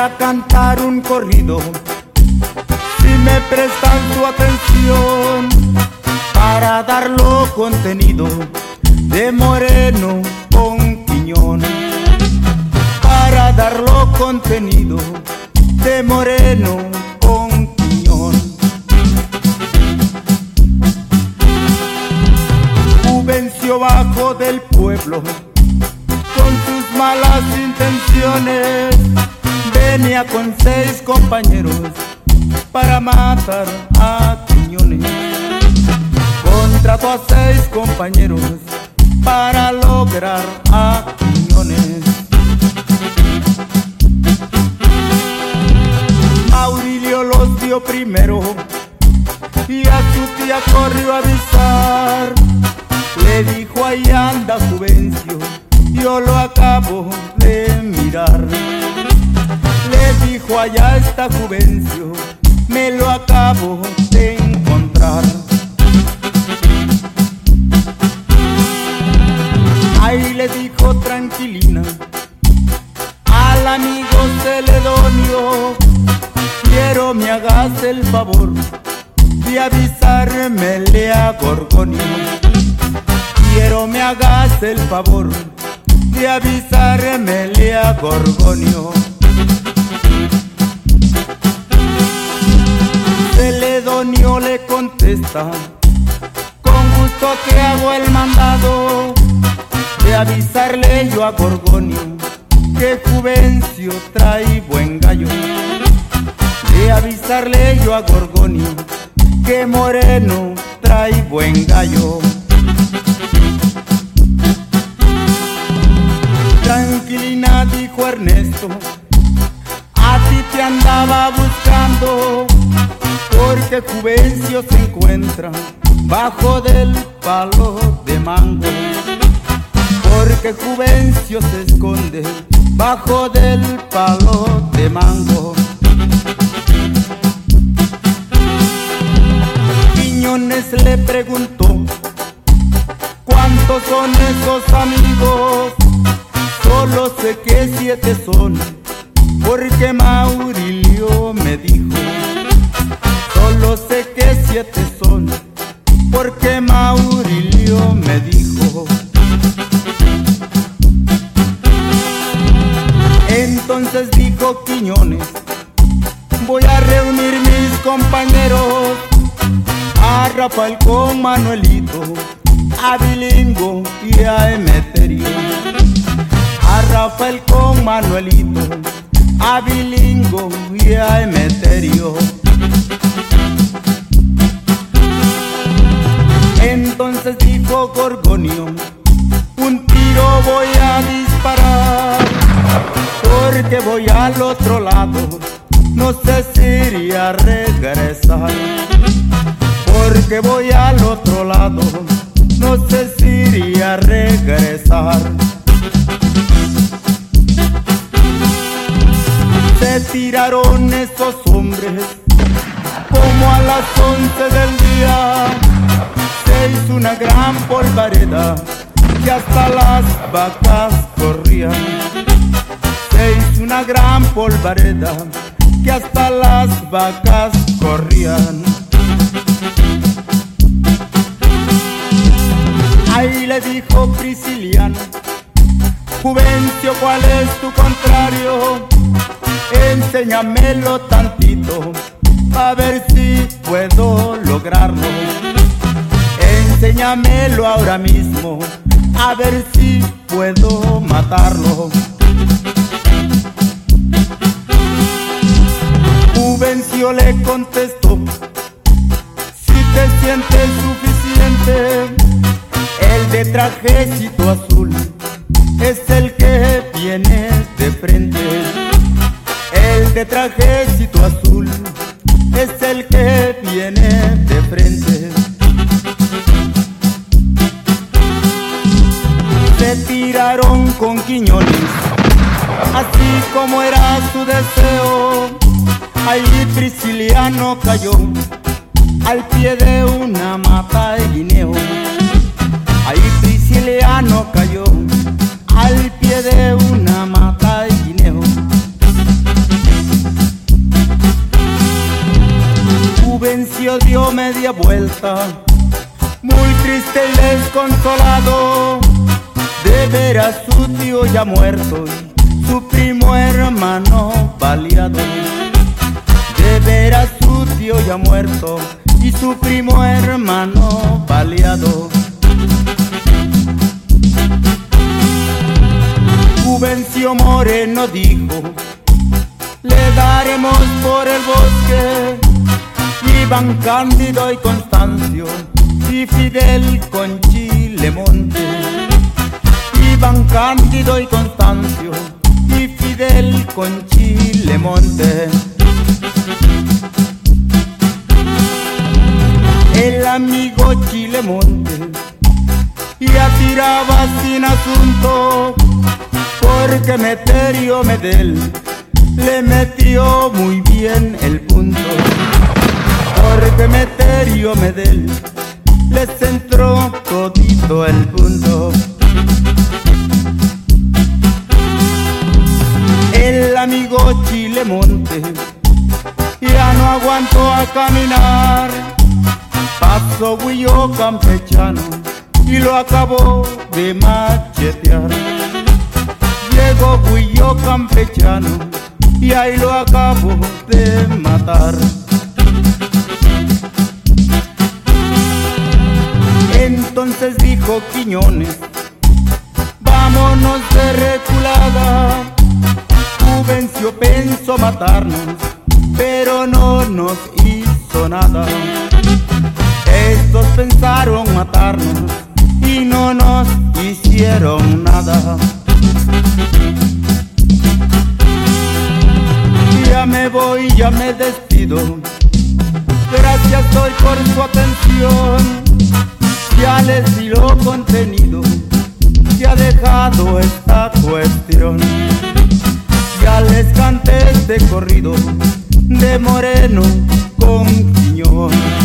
a cantar un corrido, si me prestan su atención, para darlo contenido de Moreno con Quiñón. Para darlo contenido de Moreno con Quiñón. Juvencio bajo del pueblo, con sus malas intenciones, venía con 6 compañeros para matar a Quiñones. Contrató a 6 compañeros para lograr a Quiñones. Maurilio los dio primero y a su tía corrió a avisar. Le dijo: ahí anda Juvencio, yo lo acabo de mirar. Le dijo: allá está Juvencio, me lo acabo de encontrar. Ahí le dijo tranquilina al amigo Celedonio: quiero me hagas el favor de avisármele a Gorgonio. Quiero me hagas el favor de avisármele a Gorgonio. Celedonio le contesta: con gusto que hago el mandado de avisarle yo a Gorgonio que Juvencio trae buen gallo. De avisarle yo a Gorgonio que Moreno trae buen gallo. Tranquilina, dijo Ernesto, a ti te andaba buscando, porque Juvencio se encuentra bajo del palo de mango. Porque Juvencio se esconde bajo del palo de mango. Quiñones le preguntó: ¿cuántos son esos amigos? Solo sé que 7 son, porque Maurilio me dijo. Solo sé que 7 son, porque Maurilio me dijo. Entonces dijo Quiñones: voy a reunir mis compañeros, a Rafael con Manuelito, a Bilingo y a Emeterio. A Rafael con Manuelito, a Bilingo y a Emeterio. Entonces dijo Gorgonio: un tiro voy a disparar, porque voy al otro lado, no sé si iré a regresar. Porque voy al otro lado, no sé si iré a regresar. Se tiraron esos hombres como a las 11 del día. Se hizo una gran polvareda que hasta las vacas corrían. Se hizo una gran polvareda que hasta las vacas corrían. Ahí le dijo Prisciliano: Juvencio, ¿cuál es tu contrario? Enséñamelo tantito, a ver si puedo lograrlo. Enséñamelo ahora mismo, a ver si puedo matarlo. Juvencio le contestó: si te sientes suficiente, el de trajecito azul es el que viene de frente. El de trajecito azul es el que viene de frente. Se tiraron con Quiñones, así como era su deseo. Ahí Prisciliano cayó al pie de una mata de guineo. Ahí Prisciliano cayó al pie de una mata de guineo. media vuelta, muy triste y desconsolado, de ver a su tío ya muerto, su primo hermano baleado. De ver a su tío ya muerto y su primo hermano baleado. Juvencio Moreno dijo: le daremos por el bosque. Iban Cándido y Constancio y Fidel con Chilemonte. Iban Cándido y Constancio y Fidel con Chilemonte. El amigo Chilemonte ya tiraba sin asunto, porque Meterio Medel le metió muy bien el punto. Porque Meterio Medel les entró todito el punto. El amigo Chilemonte ya no aguantó a caminar, pasó Guillo Campechano y lo acabó de machetear. Llegó Guillo Campechano y ahí lo acabó de matar. Entonces dijo Quiñones: vámonos de reculada. Juvencio pensó matarnos, pero no nos hizo nada. Estos pensaron matarnos y no nos hicieron nada. Ya me voy, ya me despido. Gracias doy por su atención. Ya les di lo contenido que ha dejado esta cuestión. Ya les canté este corrido de Moreno con Quiñón.